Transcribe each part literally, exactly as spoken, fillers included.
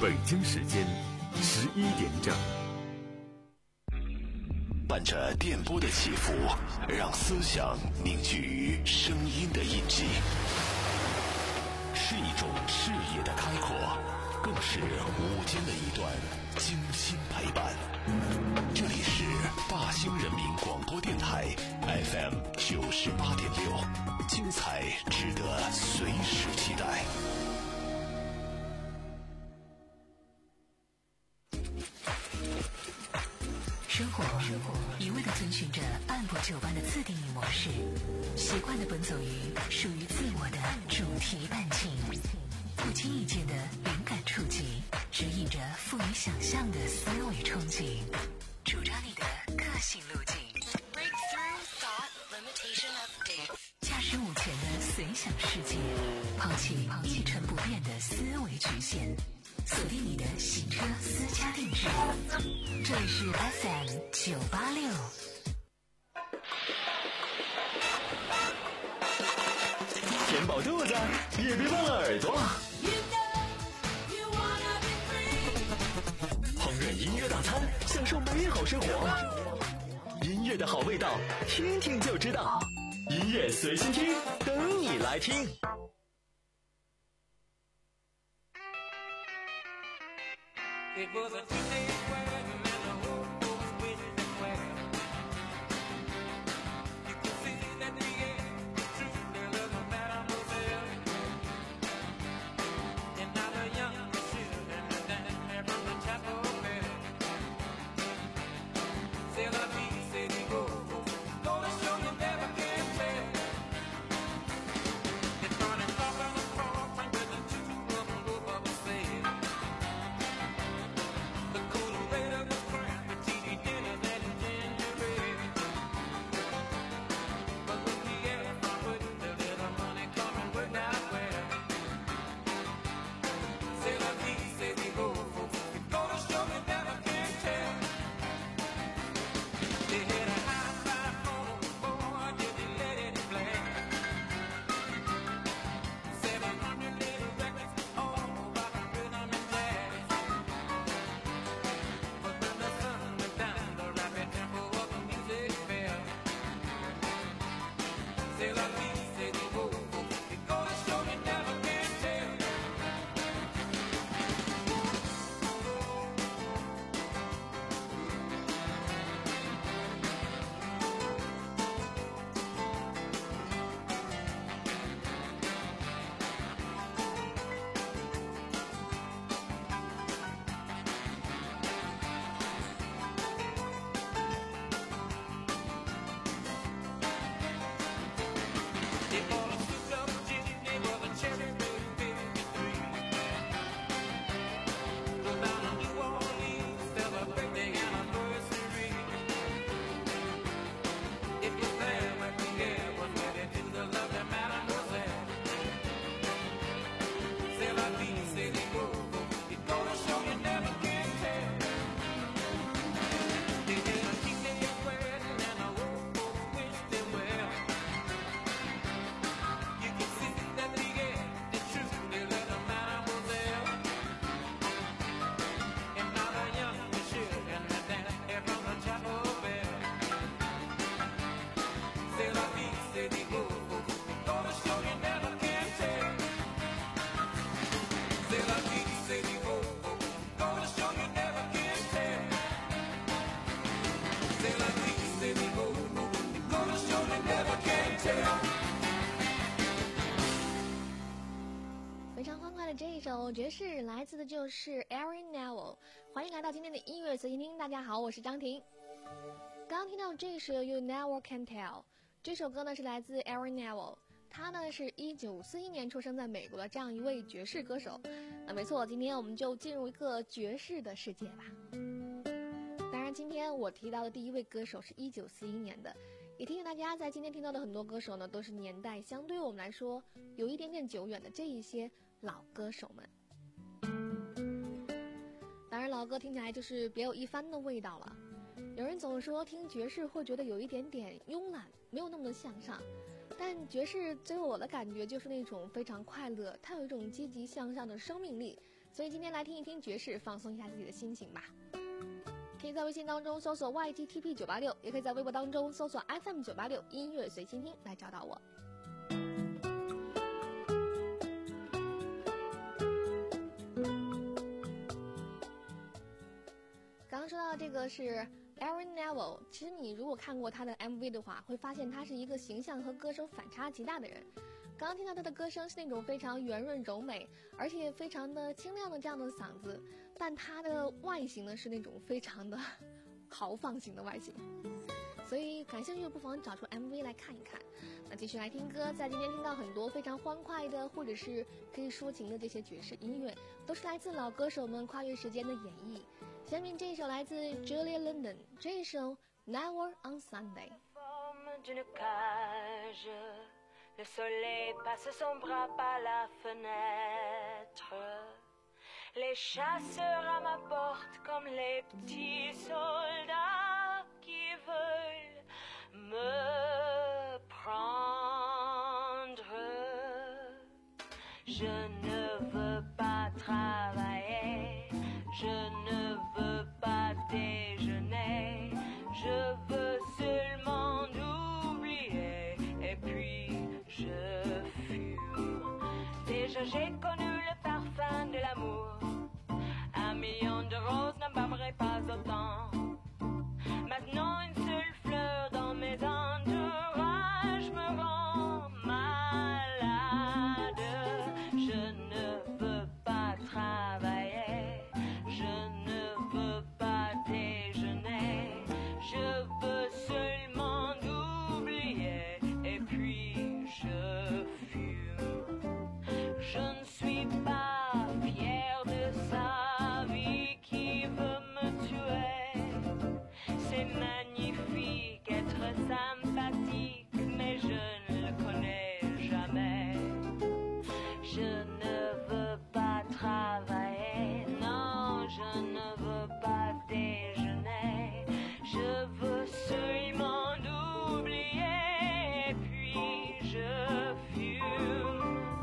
北京时间十一点整。 伴着电波的起伏，让思想凝聚于声音的印记，是一种视野的开阔，更是午间的一段精心陪伴。这里是大兴人民广播电台 F M 九十八点六，精彩值得随时期待。 生活一味地遵循着按部就班的自定义模式，习惯地奔走于属于自我的主题伴境，不经意间的灵感触及，指引着富于想象的思维憧憬，主张你的个性路径。Breakthrough Thought Limitation Update， 驾驶午前的随想世界，抛弃一成不变的思维局限，锁定你的行车私家定制。这里是 F M 九八六。 填饱肚子，也别忘了耳朵。烹饪音乐大餐，享受美好生活。音乐的好味道，听听就知道。音乐随心听，等你来听。 It was a two-day wedding and the whole folks wished them well. You could see that the end, the truth, there was no mademoiselle. And now the young children are dancing there from the chapel bell. C'est la vie, c'est the go. Gonna show you never can tell. It's running off on the floor, with the two of them go up the stairs. The cool rate of the crime, the T V dinner that is ginger ale. But when the air from putting the little money coming worked out well. C'est la vie, c'est the go. It's gonna show you never can tell. They had a high five phone, boy, did they let it blast. Seven hundred little records, all about the rhythm and jazz. But when the sun went down, the rapid tempo of the music fell. C'est la vie, c'est the go. It's gonna show you never can tell. They bought a souped up gin, they was a cherry red fifty-three. Go down to New Orleans, celebrate their anniversary. It was there when the air was ready to the lovely mademoiselle. C'est la vie, c'est the go. It's gonna show you never can tell. They had a teenage wedding and the old folks wished them well. You can see that the air, the truth, they let the mademoiselle. And now the young children are dancing there from the chapel bell. C'est la vie, c'est the go. It's gonna show you never can tell. C'est la vie, c'est the go. It's gonna show you never can tell. C'est la vie, c'est the go. It's gonna show you never can tell. 非常欢快的这一首爵士，来自的就是 Aaron Neville。欢迎来到今天的音乐随心听，大家好，我是张婷。刚刚听到这首 You Never Can Tell， 这首歌呢是来自 Aaron Neville， 他呢是一九四一年出生在美国的这样一位爵士歌手。那没错，今天我们就进入一个爵士的世界吧。当然，今天我提到的第一位歌手是一九四一年的，也提醒大家，在今天听到的很多歌手呢，都是年代相对我们来说有一点点久远的这一些老歌手们。当然，老歌听起来就是别有一番的味道了。有人总说听爵士会觉得有一点点慵懒，没有那么的向上，但爵士给我的感觉就是那种非常快乐，它有一种积极向上的生命力， 所以今天来听一听爵士，放松一下自己的心情吧。可以在微信当中搜索 Y T T P 九八六，也可以在微博当中搜索 F M 九八六音乐随心听来找到我。刚刚说到这个是 Aaron Neville， 其实你如果看过他的 M V 的话，会发现他是一个形象和歌声反差极大的人。刚刚听到他的歌声是那种非常圆润柔美，而且非常的清亮的这样的嗓子，但他的外形呢是那种非常的豪放型的外形。所以感兴趣不妨找出 M V 来看一看。那继续来听歌，在今天听到很多非常欢快的或者是可以抒情的这些爵士音乐，都是来自老歌手们跨越时间的演绎。下面这一首来自 Julia London， 这一首 Never on Sunday。 Le soleil passe son bras par la fenêtre. Les chasseurs à ma porte comme les petits soldats qui veulent me prendre. Je ne veux pas travailler, je ne veux pas déjeuner, je veux seulement oublier et puis je fume. Déjà j'ai connu le parfum de l'amour. Un million de roses n'embaumerait pas autant. Maintenant une seule fleur dans mes entourages me rend malade. Je ne veux pas travailler, je ne veux pas déjeuner, je veux seulement oublier et puis je fume. Je ne suis pas fière de sa vie qui veut me tuer. C'est magnifique être sympathique, mais je ne le connais jamais. Je ne veux pas travailler, non, je ne veux pas déjeuner. Je veux seulement oublier et puis je fume.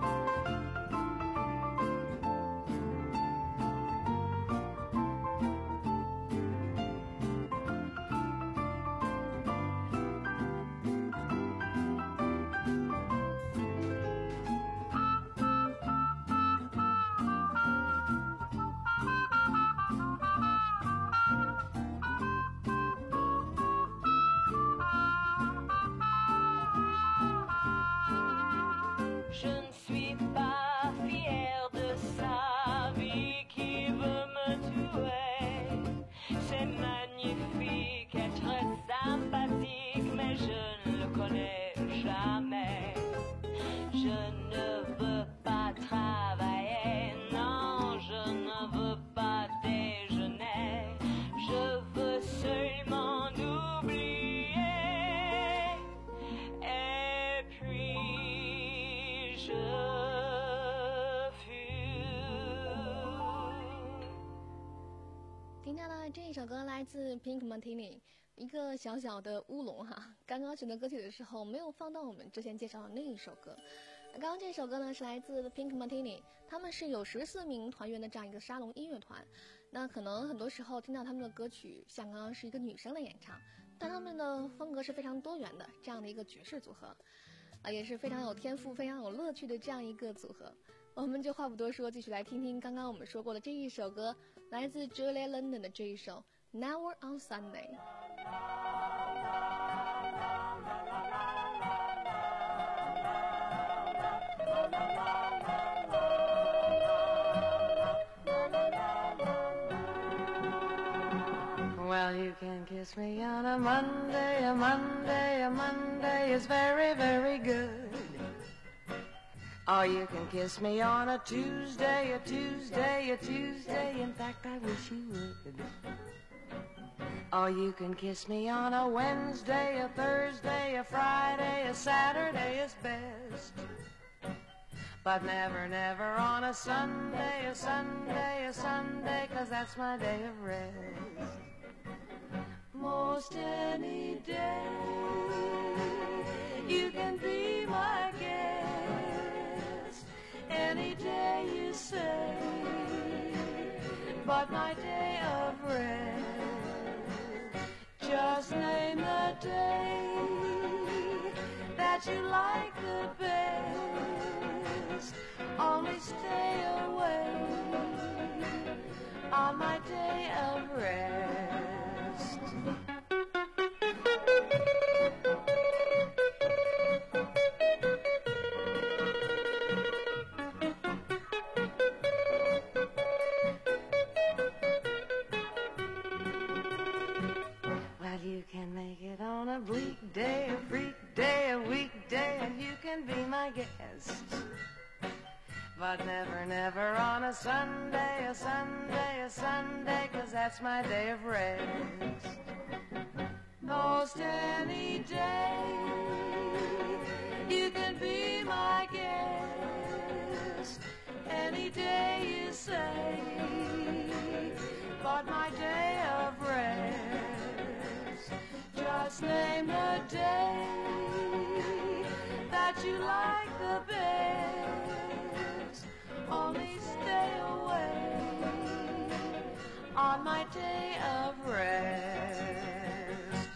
Je ne suis pas fière de sa vie qui veut me tuer. C'est magnifique être sympathique, mais je ne le connais jamais. Je ne veux pas travailler, non, je ne veux pas déjeuner. Je veux seulement oublier et puis je fume。 听到的这一首歌来自 Pink Martini， 一个小小的乌龙哈。刚刚选择歌曲的时候没有放到我们之前介绍的那一首歌。刚刚这首歌呢是来自 Pink Martini， 他们是有十四名团员的这样一个沙龙音乐团。那可能很多时候听到他们的歌曲，像刚刚是一个女生的演唱，但他们的风格是非常多元的，这样的一个爵士组合，啊，也是非常有天赋、非常有乐趣的这样一个组合。我们就话不多说，继续来听听刚刚我们说过的这一首歌，来自 Julia London 的这一首 Never on Sunday。Well, you can kiss me on a Monday, a Monday, a Monday is very, very good. Or you can kiss me on a Tuesday, a Tuesday, a Tuesday, in fact I wish you would. Or you can kiss me on a Wednesday, a Thursday, a Friday, a Saturday is best. But never, never on a Sunday, a Sunday, a Sunday, 'cause that's my day of rest. Most any day you can be my guest. Any day you say but my day of rest. Just name the day that you like the best. Only stay away on my day of rest. Well, you can make it on a bleak day, a freak day, a weekday, and you can be my guest. But never, never on a Sunday, a Sunday, a Sunday, 'cause that's my day of rest. Most any day, you can be my guest. Any day you say, but my day of rest. Just name the day that you like the best. Only stay away on my day of rest.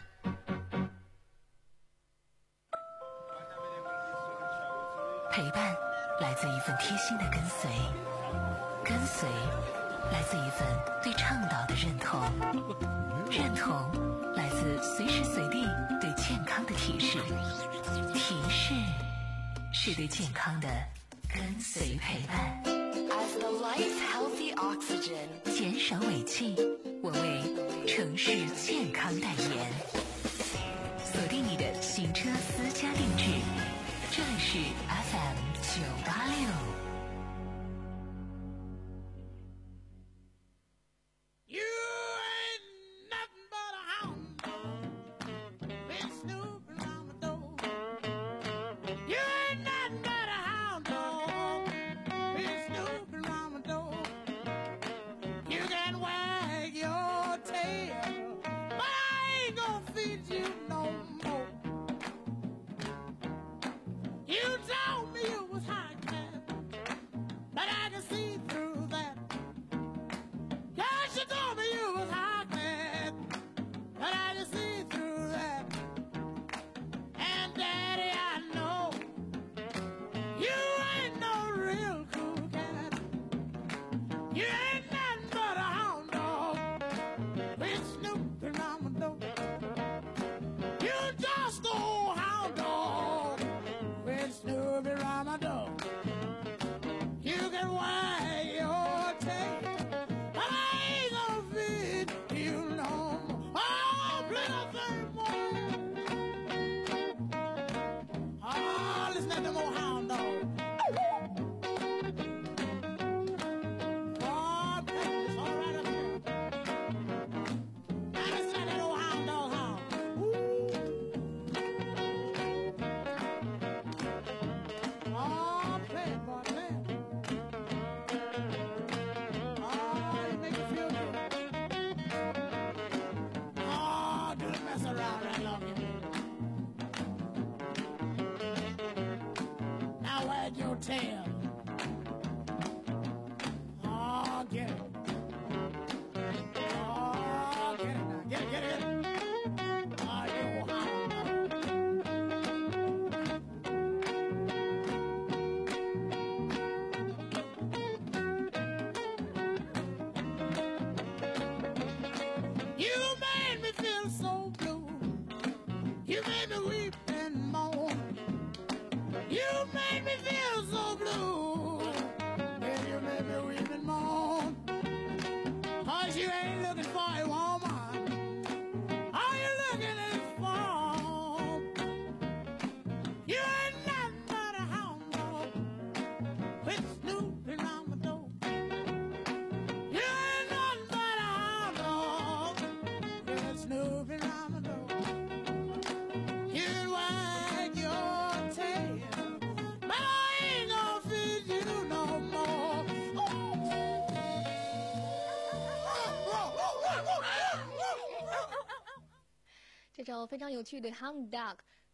陪伴来自一份贴心的跟随，跟随来自一份对倡导的认同，认同来自随时随地对健康的提示，提示是对健康的跟随陪伴。 As the light's healthy oxygen， 减少尾气，我为城市健康代言。锁定你的行车私家定制，这里是 F M 九八六。 Tail. Oh, get it. Oh, get it now. Get it, get it. Oh, you hound. You made me feel so blue. You made me weep and moan. You made me feel so blue. Yeah, you made me weep and moan. 'Cause you ain't looking for a woman. All you looking is for. You ain't nothing but a hound dog. Quit snooping around my door. You ain't nothing but a hound dog. Quit snooping around my door. You wag your tail. But I ain't gonna feed you no more. 这首非常有趣的 Hound Dog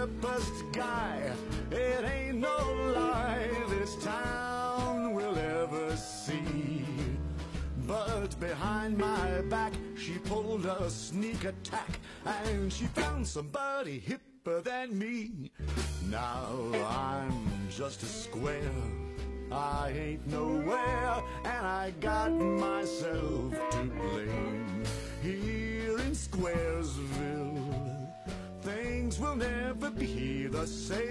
cheapest guy. It ain't no lie this town will ever see. But behind my back, she pulled a sneak attack, and she found somebody hipper than me. Now I'm just a square, I ain't nowhere, and I got myself to blame. Here in Squaresville, things will never be the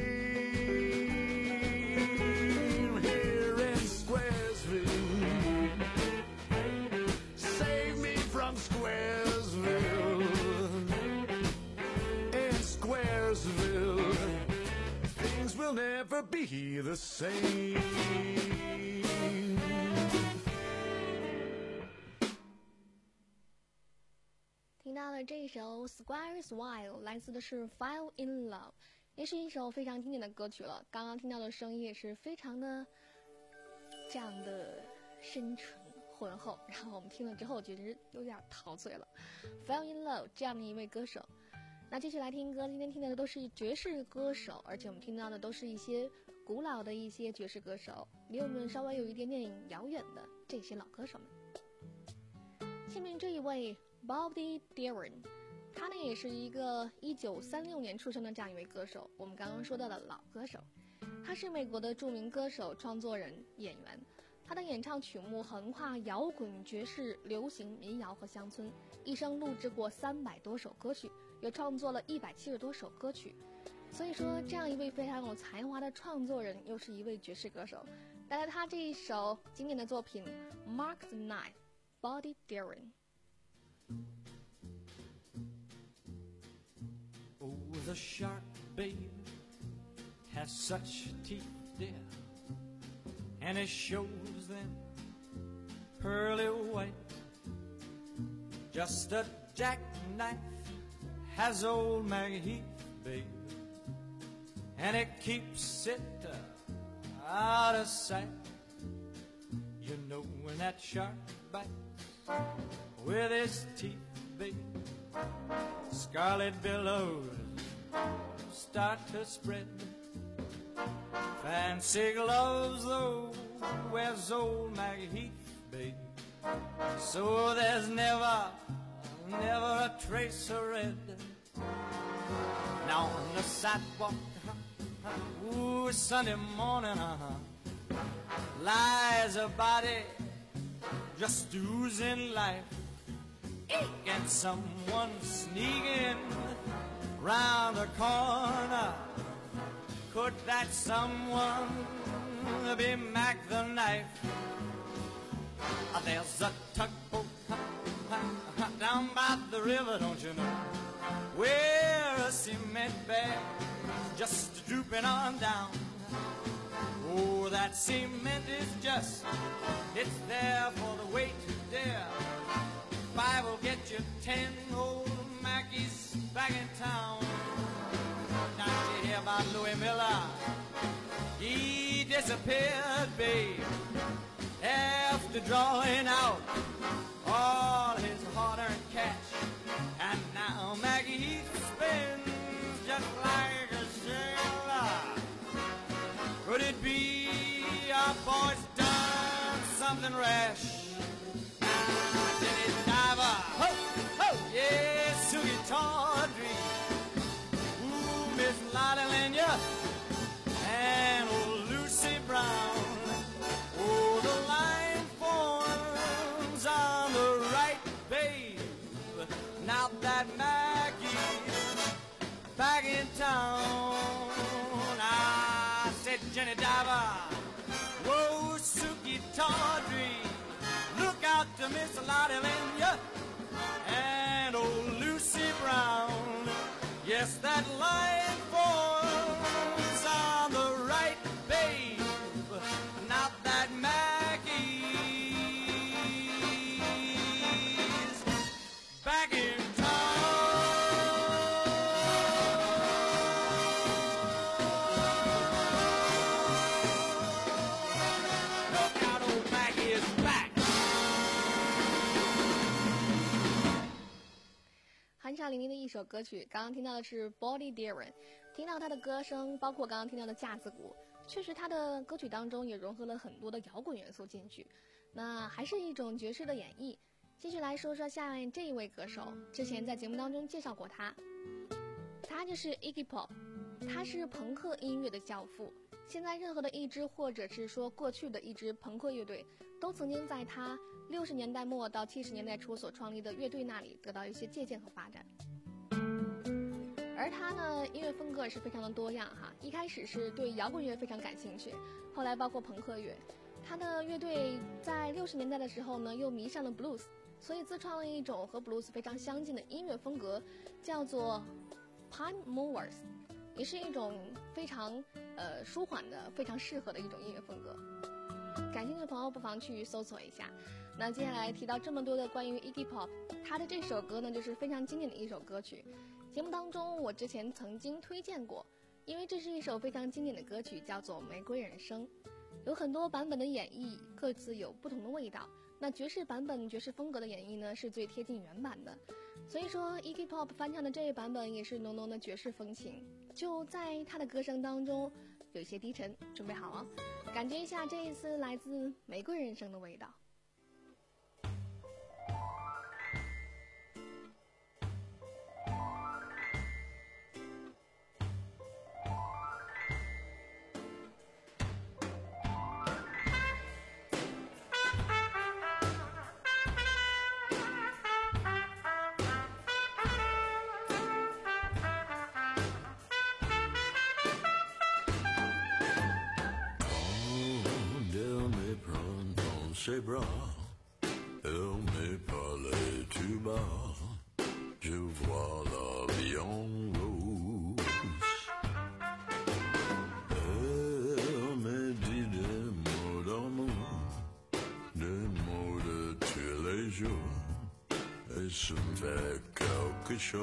same. Here in Squaresville, save me from Squaresville. In Squaresville, things will never be the same. 听到了这一首 Squaresville Wild 来自的是 Fall in Love， 也是一首非常经典的歌曲了。刚刚听到的声音也是非常的这样的深沉浑厚，然后我们听了之后觉得有点陶醉了。Fall in Love 这样的一位歌手。那继续来听歌，今天听到的都是爵士歌手，而且我们听到的都是一些古老的一些爵士歌手，离我们稍微有一点点遥远的这些老歌手们。下面这一位 Bobby Darin， 他呢也是一个一九三六年出生的这样一位歌手，我们刚刚说到的老歌手。他是美国的著名歌手、创作人、演员，他的演唱曲目横跨摇滚、爵士、流行、民谣和乡村，一生录制过三百多首歌曲，也创作了一百七十多首歌曲。所以说，这样一位非常有才华的创作人，又是一位爵士歌手，带来他这一首经典的作品《Mark the Knife》 Bobby Darin。 Oh, the shark, babe, has such teeth, dear, and it shows them pearly white. Just a jackknife has old Maggie Heath, babe, and it keeps it uh, out of sight. You know when that shark bites with his teeth, babe, scarlet billows start to spread. Fancy gloves, though, wears old Maggie Heath, babe, so there's never, never a trace of red. Now on the sidewalk, uh-huh, ooh, it's Sunday morning, uh-huh, lies a body just oozing life. And someone sneaking round the corner. Could that someone be Mac the Knife? There's a tugboat down by the river, don't you know, where a cement bag just drooping on down. Oh, that cement is just, it's there for the weight to dare. Five will get you ten old Mackies back in town. Now you hear about Louis Miller? He disappeared, babe, after drawing out all his hard-earned cash. And now Maggie Heath spins just like a sailor. Could it be our boy's done something rash? Ho, ho, yes, Sugie Tawdry, ooh, Miss Lotta Lenya, and old Lucy Brown. Oh, the line forms on the right, babe. Now that Maggie's back in town, I said Jenny Diver, whoa, Sugie Tawdry, look out to Miss Lotta Lenya and old Lucy Brown. Yes, that line forms on the right, babe. Not that Maggie's back in town. Look out, old Maggie is back. 酣畅淋漓的一首歌曲，刚刚听到的是 Bobby Darin， 听到他的歌声，包括刚刚听到的架子鼓，确实他的歌曲当中也融合了很多的摇滚元素进去，那还是一种爵士的演绎。继续来说说下面这一位歌手，之前在节目当中介绍过他，他就是 Iggy Pop， 他是朋克音乐的教父。现在任何的一支或者是说过去的一支朋克乐队，都曾经在他六十年代末到七十年代初所创立的乐队那里得到一些借鉴和发展。而他呢，音乐风格也是非常的多样哈。一开始是对摇滚乐非常感兴趣，后来包括朋克乐。他的乐队在六十年代的时候呢，又迷上了 blues， 所以自创了一种和 blues 非常相近的音乐风格，叫做 Pine Movers， 也是一种非常呃舒缓的、非常适合的一种音乐风格。感兴趣的朋友不妨去搜索一下。那接下来提到这么多的关于 Iggy Pop， 他的这首歌呢，就是非常经典的一首歌曲。节目当中我之前曾经推荐过，因为这是一首非常经典的歌曲，叫做《玫瑰人生》，有很多版本的演绎，各自有不同的味道。那爵士版本爵士风格的演绎呢，是最贴近原版的，所以说 Iggy Pop 翻唱的这一版本也是浓浓的爵士风情，就在他的歌声当中有一些低沉。准备好了，感觉一下这一次来自玫瑰人生的味道。 C'est bras, elle me parlait tout bas, je vois la vie en rose. Elle me dit des mots d'amour, des mots de tous les jours, et ça me fait quelque chose.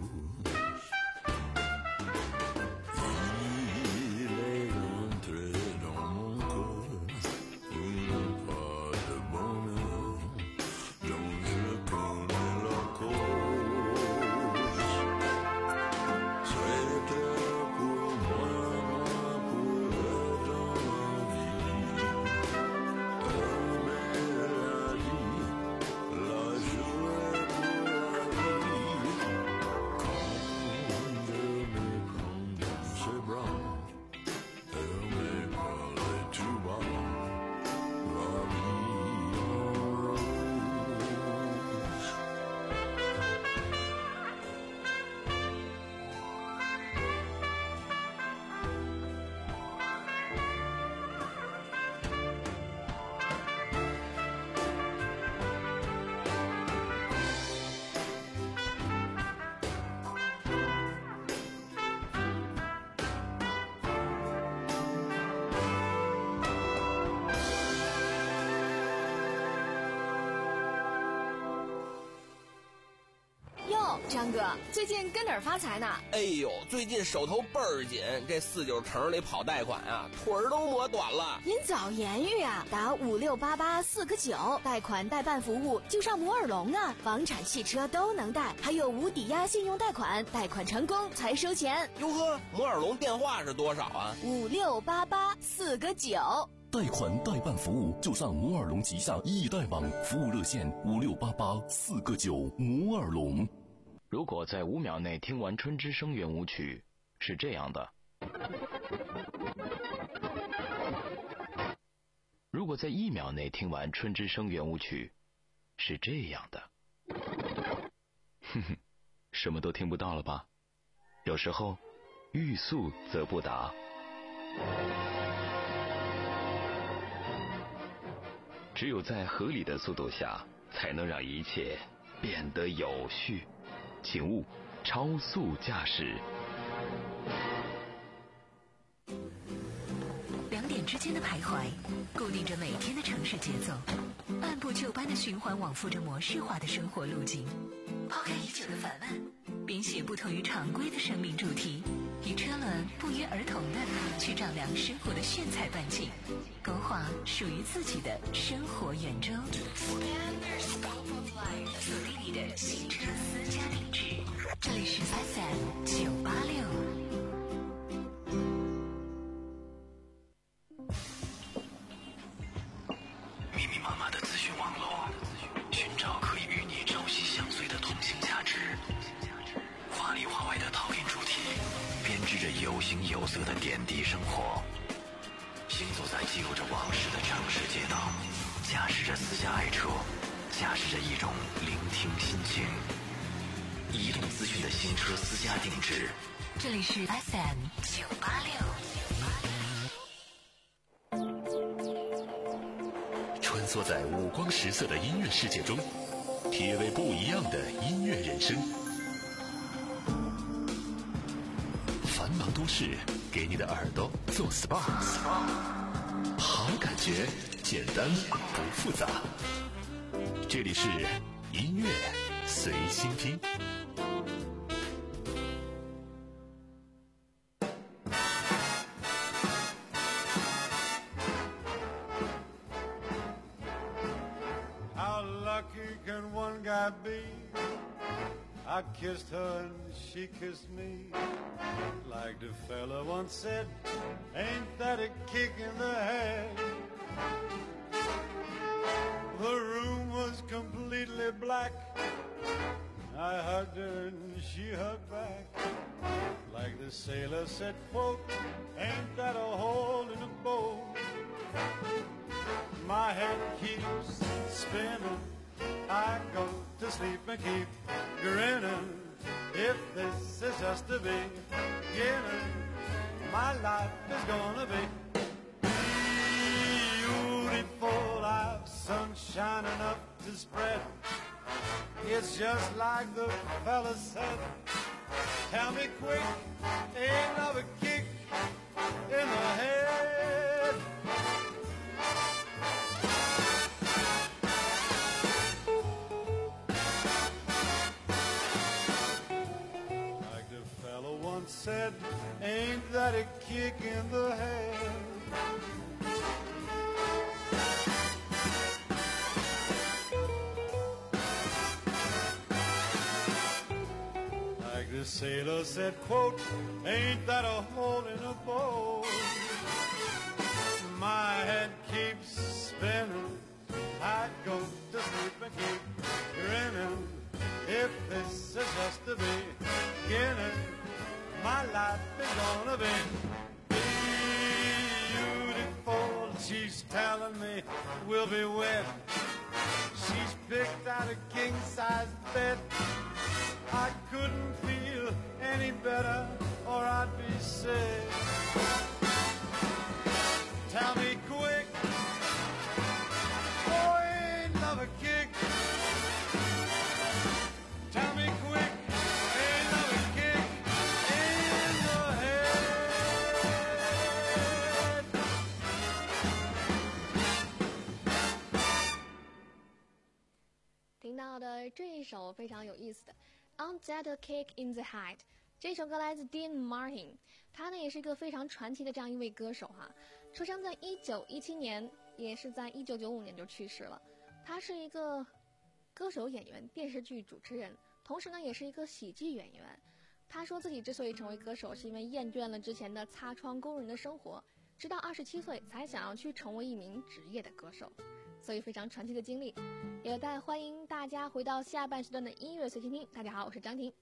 张哥，最近跟哪儿发财呢？ 哎呦，最近手头倍儿紧，这四九城里跑贷款啊，腿儿都磨短了。 您早言语啊，打五六八八四个九，贷款代办服务就上摩尔龙啊，房产、汽车都能贷，还有无抵押信用贷款，贷款成功才收钱。 哟呵，摩尔龙电话是多少啊？ 五六八八四个九。 贷款代办服务就上摩尔龙旗下易贷网，服务热线五六八八四个九。摩尔龙。 如果在五秒内听完春之声圆舞曲，是这样的；如果在一秒内听完春之声圆舞曲，是这样的。哼哼，什么都听不到了吧？有时候，欲速则不达。只有在合理的速度下，才能让一切变得有序。请勿超速驾驶。 两点之间的徘徊，固定着每天的城市节奏，按部就班的循环往复着模式化的生活路径。抛开已久的烦闷，编写不同于常规的生命主题，与车轮不约而同的去丈量生活的炫彩半径，勾画属于自己的生活圆周。锁定你的新车私家定制，这里是 F M 九八六。 有形有色的点滴生活，行走在记录着往事的城市街道，驾驶着私家爱车，驾驶着一种聆听心情。移动资讯的新车私家定制， 这里是 F M 九八六。 穿梭在五光十色的音乐世界中，体味不一样的音乐人生。繁忙都市给你的耳朵做 S P A， 好感觉简单不复杂。这里是音乐随心听。 I kissed her and she kissed me. Like the fella once said, ain't that a kick in the head? The room was completely black. I hugged her and she hugged back. Like the sailor said, quote, ain't that a hole in a boat? My head keeps spinning. I go to sleep and keep grinning. If this is just the beginning, my life is gonna be beautiful. I've sunshine enough to spread. It's just like the fella said. Tell me quick, ain't another kick in the head. Said, ain't that a kick in the head? Like the sailor said, quote, ain't that a hole in a boat? My head keeps spinning. I go to sleep and keep grinning. If this is just the beginning, my life is gonna be beautiful. She's telling me we'll be wed. She's picked out a king-size bed. I couldn't feel any better or I'd be sick. Tell me quick, oh, ain't love a kick? Tell me quick, ain't love a kick? 听到的这一首非常有意思的 On That a Kick in the Head， 这首歌来自 Dean Martin， 他呢也是一个非常传奇的这样一位歌手哈，出生在一九一七年，也是在一九九五年就去世了。他是一个歌手、演员、电视剧主持人，同时呢也是一个喜剧演员。他说自己之所以成为歌手，是因为厌倦了之前的擦窗工人的生活，直到二十七岁才想要去成为一名职业的歌手。所以非常传奇的经历，也带欢迎大家回到下半时段的音乐随心听。大家好，我是张婷。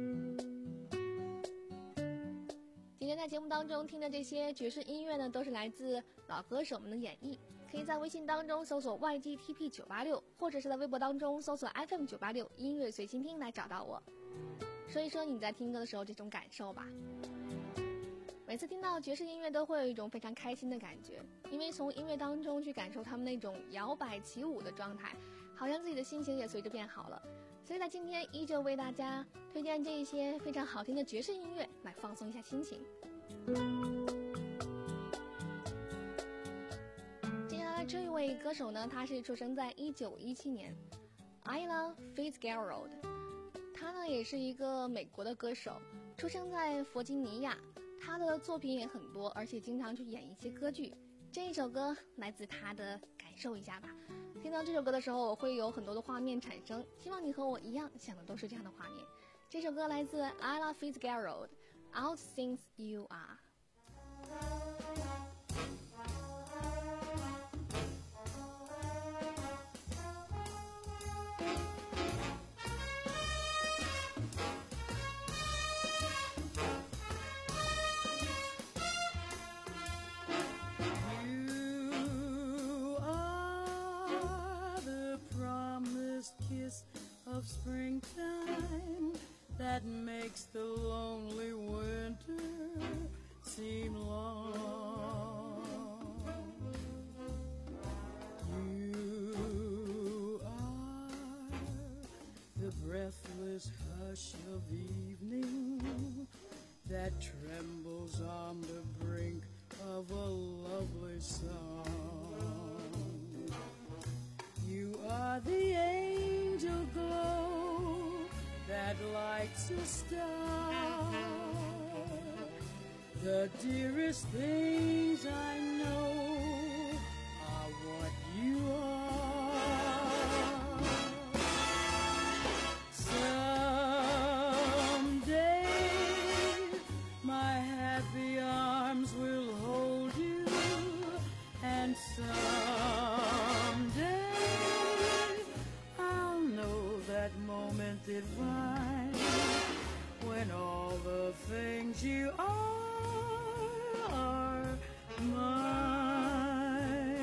今天在节目当中听的这些爵士音乐呢，都是来自老歌手们的演绎。可以在微信当中搜索 Y G T P 九八六， 或者是在微博当中搜索 F M 九八六 音乐随心听来找到我，说一说你在听歌的时候这种感受吧。每次听到爵士音乐都会有一种非常开心的感觉，因为从音乐当中去感受他们那种摇摆起舞的状态，好像自己的心情也随着变好了。所以在今天依旧为大家推荐这一些非常好听的爵士音乐来放松一下心情。接下来这一位歌手呢，他是出生在一九一七年 Ella Fitzgerald， 他呢也是一个美国的歌手，出生在弗吉尼亚。他的作品也很多，而且经常去演一些歌剧。这一首歌来自他的，感受一下吧。听到这首歌的时候，我会有很多的画面产生，希望你和我一样想的都是这样的画面。这首歌来自 Ella Fitzgerald， All Things You Are。 that trembles on the brink of a lovely song. You are the angel glow that lights a star. The dearest things I know are what you are. Someday my happy arms will hold you, and someday I'll know that moment divine when all the things you are are mine.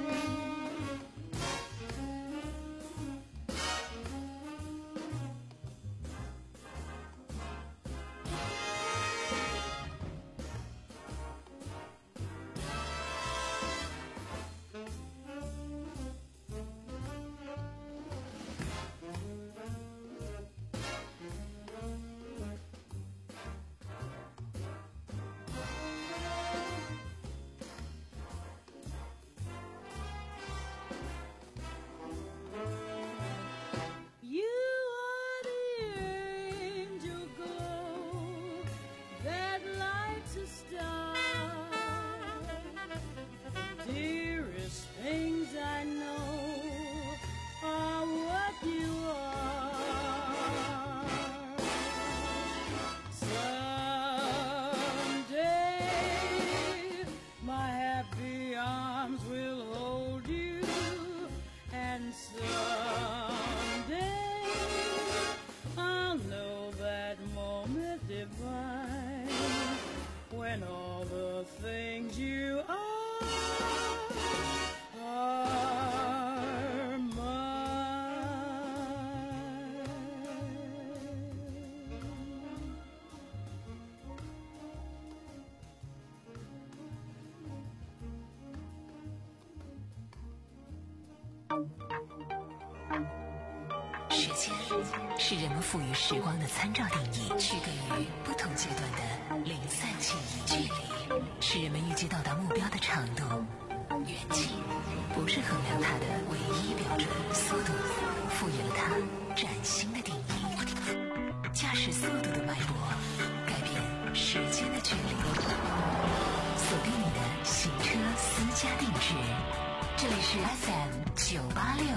When all the things you are are mine. 时间是人们赋予时光的参照定义，区隔于不同阶段的零散记忆。距离是人们预计到达目标的长度，远近不是衡量它的唯一标准。速度赋予了它崭新的定义。驾驶速度的脉搏，改变时间的距离。锁定你的行车私家定制，这里是 F M 九八六。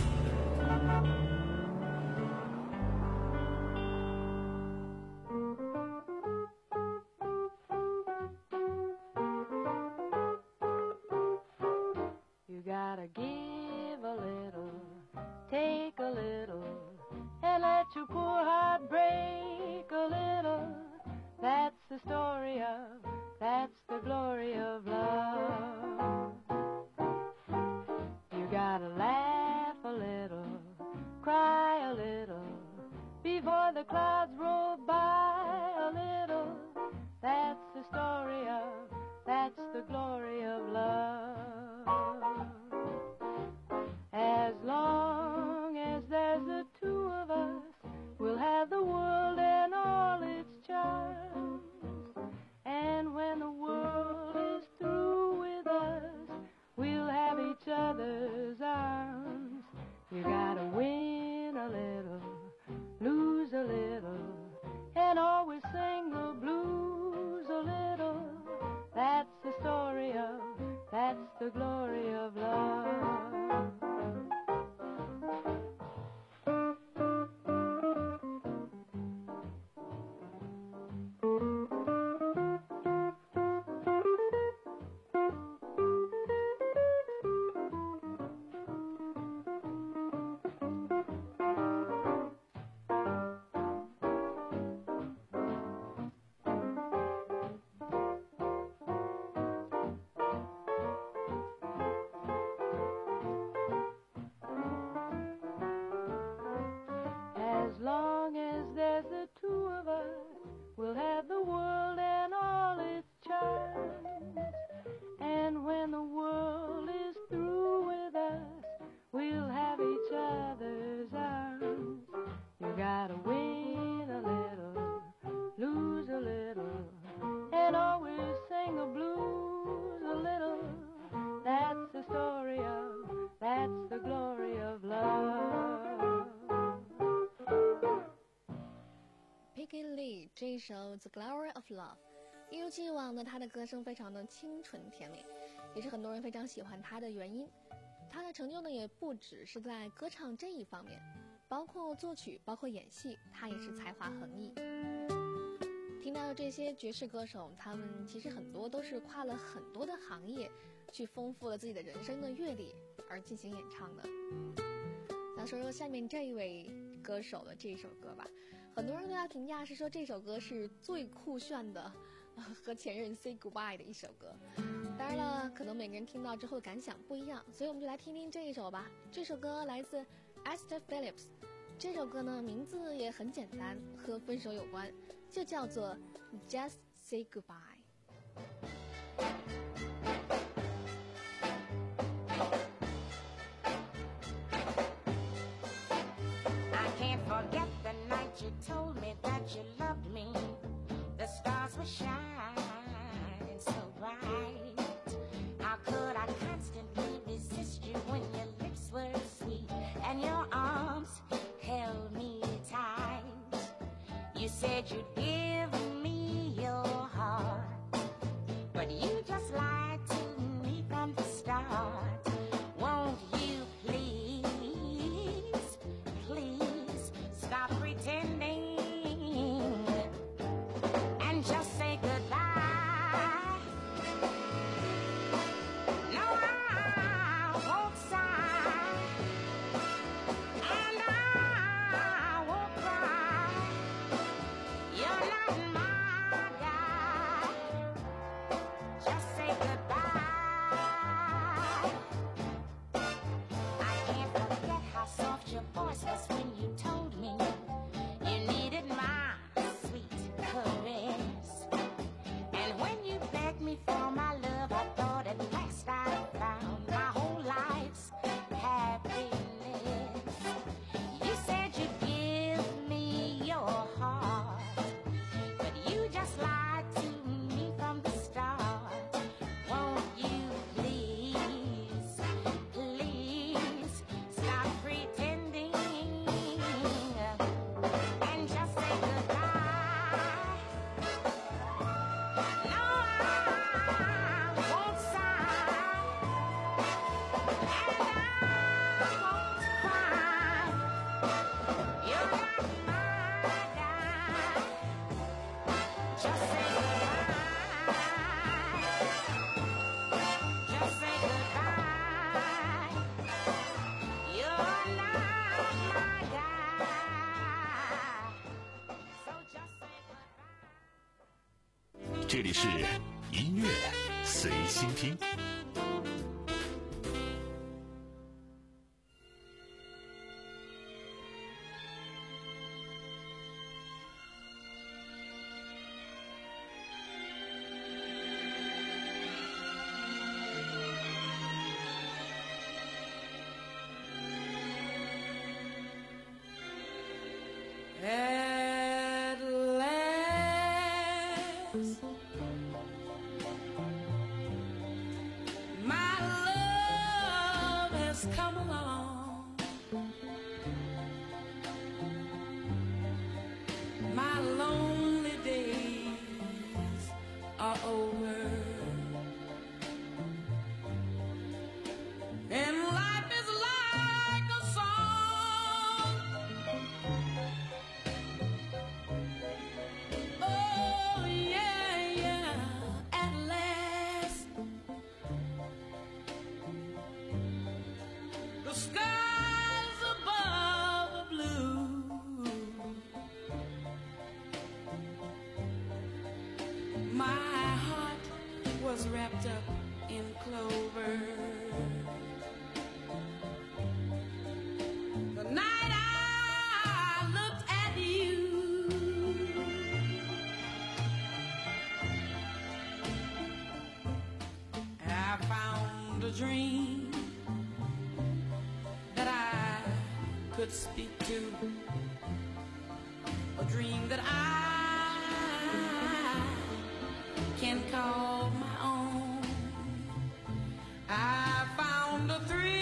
Gotta give a little, take a little, and let your poor heart break a little. That's the story of, that's the glory of love. You gotta laugh a little, cry a little, before the clouds roll by a little. That's the story of, that's the glory of love. As long as there's the two of us, we'll have the world and all its charms. And when the world is 首 The Glory of Love。一如既往的，他的歌声非常的清纯甜美，也是很多人非常喜欢他的原因。他的成就呢，也不只是在歌唱这一方面，包括作曲，包括演戏，他也是才华横溢。听到的这些爵士歌手，他们其实很多都是跨了很多的行业，去丰富了自己的人生的阅历而进行演唱的。那说说下面这一位歌手的这首歌吧，很多人对他评价是说这首歌是最酷炫的、呃、和前任 say goodbye 的一首歌。当然了，可能每个人听到之后的感想不一样，所以我们就来听听这一首吧。这首歌来自 Esther Phillips， 这首歌呢名字也很简单，和分手有关，就叫做 Just Say Goodbye。Forget the night you told me that you loved me. The stars were shining so bright. How could I constantly resist you when your lips were sweet and your arms held me tight? You said you'd give me your heart, but you just lied to me from the start. Won't you please, please stop pretending and just say goodbye? No, I won't sigh, and I won't cry. You're not my guy. Just say goodbye. I can't forget how soft your voice was when you told me you needed my sweet caress. And when you begged me for my love, I thought at last I found my whole life's happiness. You said you'd give me your heart, but you just lied to me from the start. Won't you please, please stop pretending and just say goodbye? No, I won't sigh, and I won't cry. You're not my guy. Just say goodbye. Just say goodbye. You're not my guy. So just say goodbye. 这里是音乐随心听。 At last, my love has come along. My lonely days are over, and life is like a song. Oh yeah, yeah, at last the skies above are blue. My heart was wrapped up in clover. The night I looked at you, I found a dream that I could speak to, a dream that I can call my own. I found a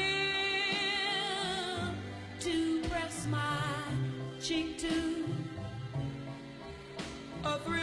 thrill to press my cheek to, a thrill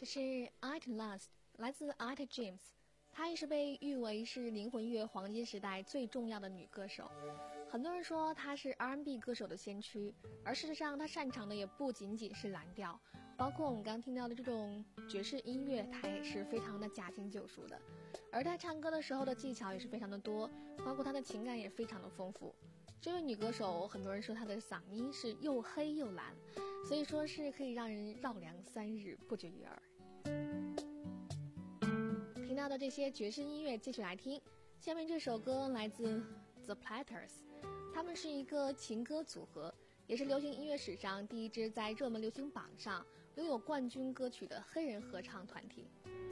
这是 At Last 来自 Etta James， 她也是被誉为是灵魂乐黄金时代最重要的女歌手。很多人说她是 R and B 歌手的先驱，而事实上她擅长的也不仅仅是蓝调，包括我们刚听到的这种爵士音乐，她也是非常的驾轻就熟的。而她唱歌的时候的技巧也是非常的多，包括她的情感也非常的丰富。这位女歌手，很多人说她的嗓音是又黑又蓝，所以说是可以让人绕梁三日不绝于耳。听到的这些爵士音乐继续来听，下面这首歌来自 The Platters， 他们是一个情歌组合，也是流行音乐史上第一支在热门流行榜上拥有冠军歌曲的黑人合唱团体。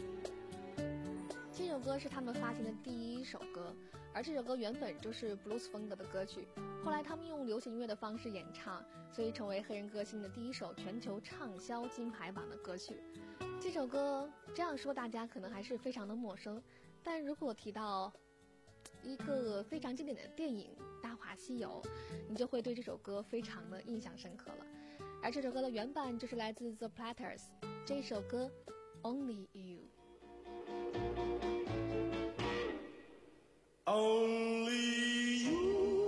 这首歌是他们发行的第一首歌，而这首歌原本就是 blues 风格的歌曲，后来他们用流行音乐的方式演唱，所以成为黑人歌星的第一首全球畅销金牌榜的歌曲。这首歌这样说大家可能还是非常的陌生，但如果提到一个非常经典的电影《大话西游》，你就会对这首歌非常的印象深刻了。而这首歌的原版就是来自 The Platters， 这一首歌 Only You。Only you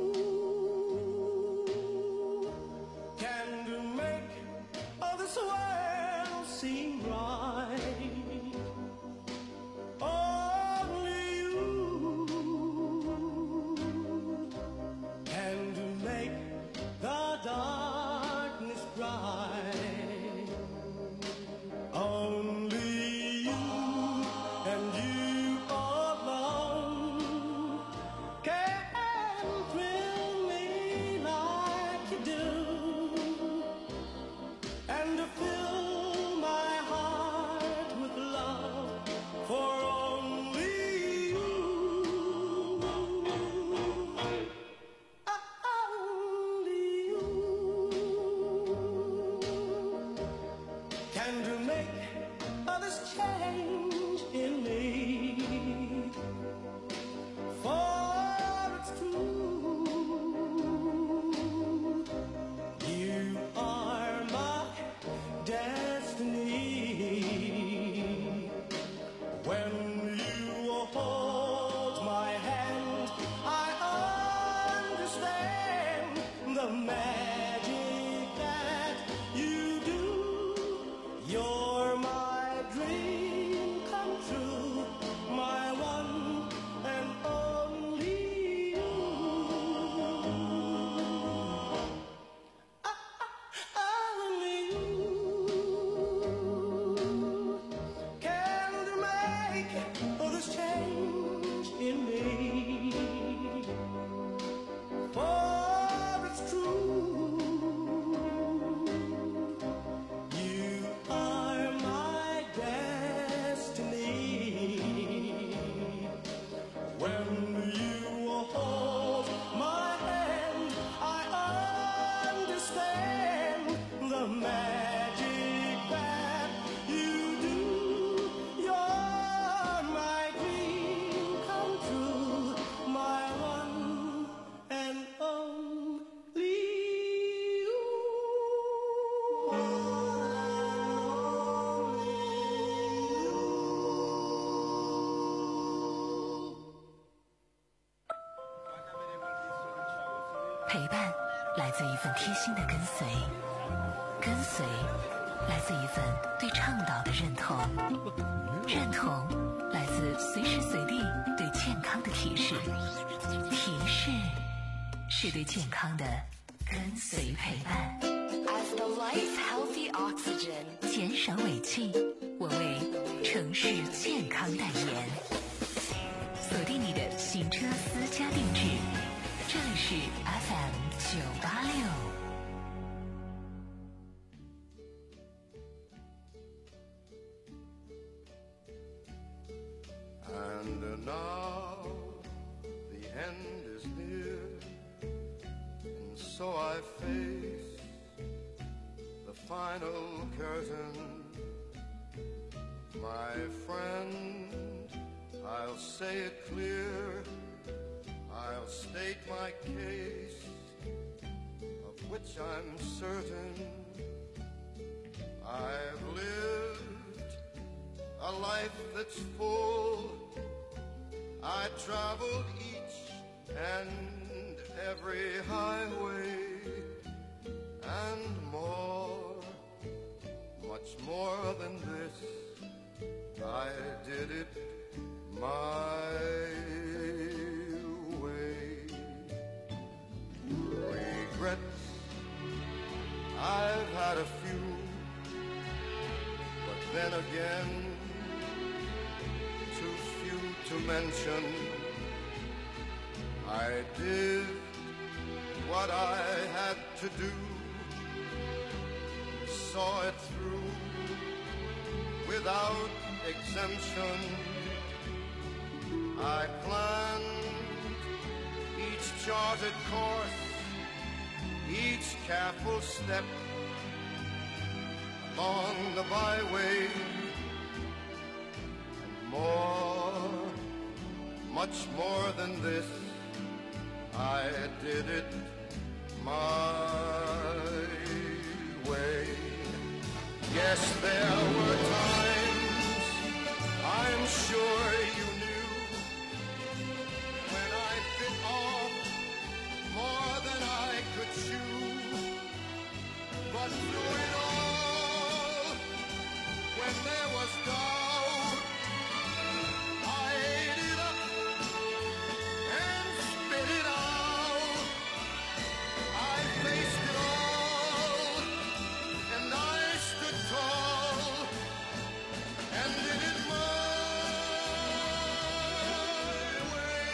can make all this world seem right. Only you can make the darkness bright. Only you and you alone can thrill me like you do, and to fill my heart with love for only you. Only you can to make all this change in me. For it's true, you are my destiny. When you hold my hand, I understand the magic that you do. You're my dream come true, my one and only you. Only you can make all this change in me. For it's true, you are my destiny. When you hold my hand, I understand the magic that you do. You're my dream come true, my one and only you. 陪伴来自一份贴心的跟随，跟随来自一份对倡导的认同，认同来自随时随地对健康的提示，提示是对健康的跟随陪伴。 As the life's healthy oxygen， 减少尾气，我为城市健康代言。锁定你的行车私家定制，这里是 F M 九八六。 And now the end is near, and so I face the final curtain. My friend, I'll say it clear, I'll state my case, of which I'm certain. I've lived life that's full. I traveled each and every highway and more, much more than this. I did it my way. Regrets, I've had a few, but then again, too few to mention. I did what I had to do, saw it through without exemption. I planned each charted course, each careful step along the byway, and more, much more than this, I did it my way. Yes, there were times, I'm sure you knew, when I bit off more than I could chew. But through it all, when there was doubt, I ate it up and spit it out. I faced it all, and I stood tall, and did it my way.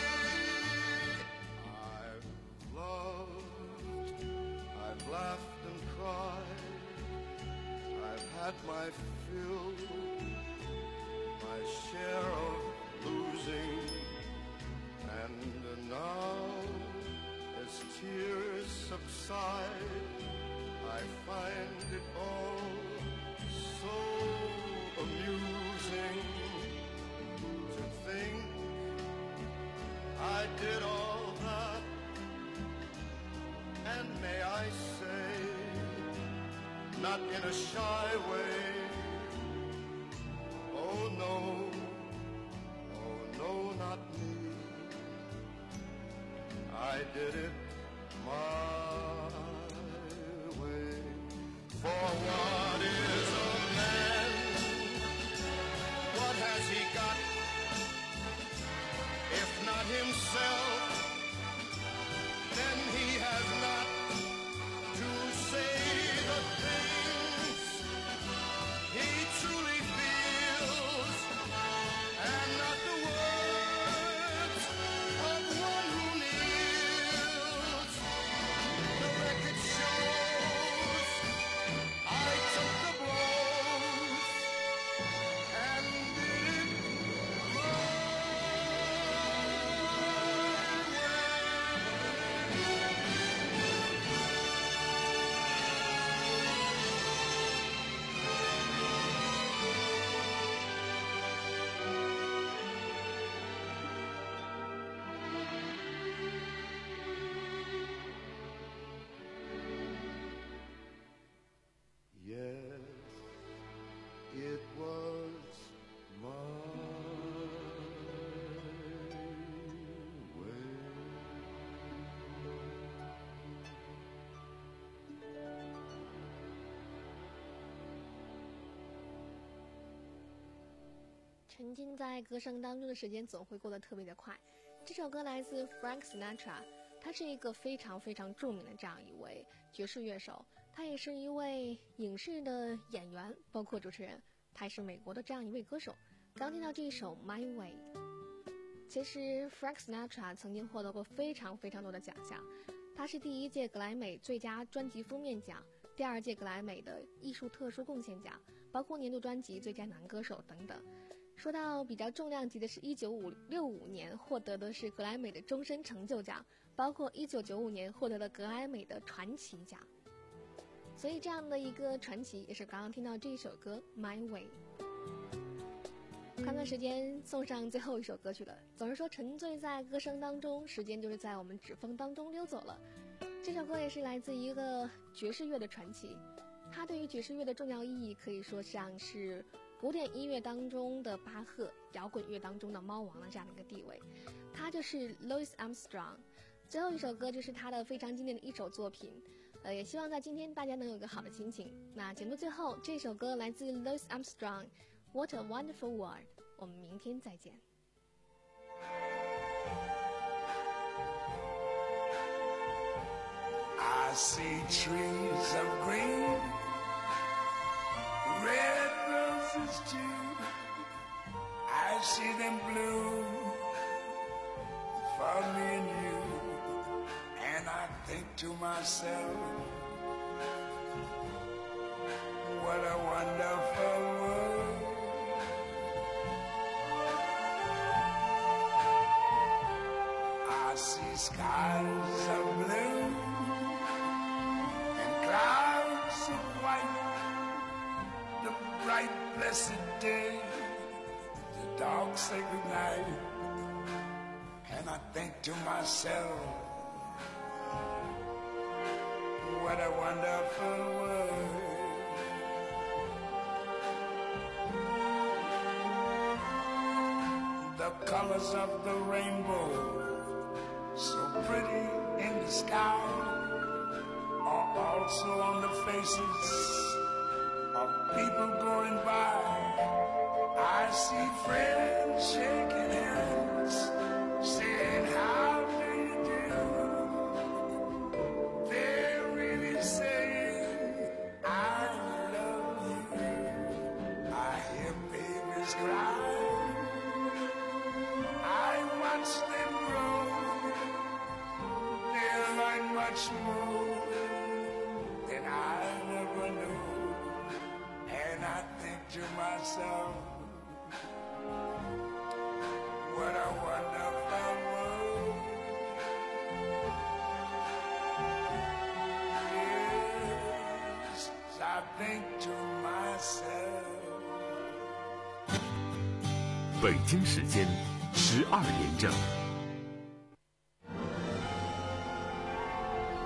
I've loved, I've laughed and cried, I've had my fill, my share of losing, and now as tears subside, I find it all so amusing to think I did all that, and may I say, not in a shy way, oh no, oh no, not me. I did it my way. For what is a man? What has he got? If not himself, then he has not to say the things he truly feels, and not the words of one who kneels. The record shows I took the blows and did it my way. Yes, it was my way. 沉浸在歌声当中的时间总会过得特别的快。这首歌来自 Frank Sinatra， 他是一个非常非常著名的这样一位爵士乐手，他也是一位影视的演员，包括主持人，他也是美国的这样一位歌手。刚听到这一首 My Way， 其实 Frank Sinatra 曾经获得过非常非常多的奖项，他是第一届格莱美最佳专辑封面奖，第二届格莱美的艺术特殊贡献奖，包括年度专辑最佳男歌手等等。说到比较重量级的是一九六五年获得的是格莱美的终身成就奖，包括一九九五年获得了格莱美的传奇奖。所以这样的一个传奇也是刚刚听到这一首歌 My Way。 看看时间，送上最后一首歌曲了。总是说沉醉在歌声当中，时间就是在我们指缝当中溜走了。这首歌也是来自一个爵士乐的传奇，它对于爵士乐的重要意义可以说像是古典音乐当中的巴赫，摇滚乐当中的猫王的这样的一个地位。他就是 Louis Armstrong。最后一首歌就是他的非常经典的一首作品，呃，也希望在今天大家能有一个好的心情。那节目最后这首歌来自 Louis Armstrong， What a Wonderful World。我们明天再见。 I see trees of green, red roses too. I see them bloom for me and you. And I think to myself, what a wonderful world. I see skies of blue and clouds of white, the bright blessed day, the dark sacred night. And I think to myself, what a wonderful world. The colors of the rainbow, so pretty in the sky, are also on the faces of people going by. I see friends shaking hands, saying, how do you do? They're really saying, I love you. I hear babies cry, I watch them grow. They'll learn much more than I never knew. And I think to myself, what a wonderful world. Yes, I think to myself. 北京时间十二点整。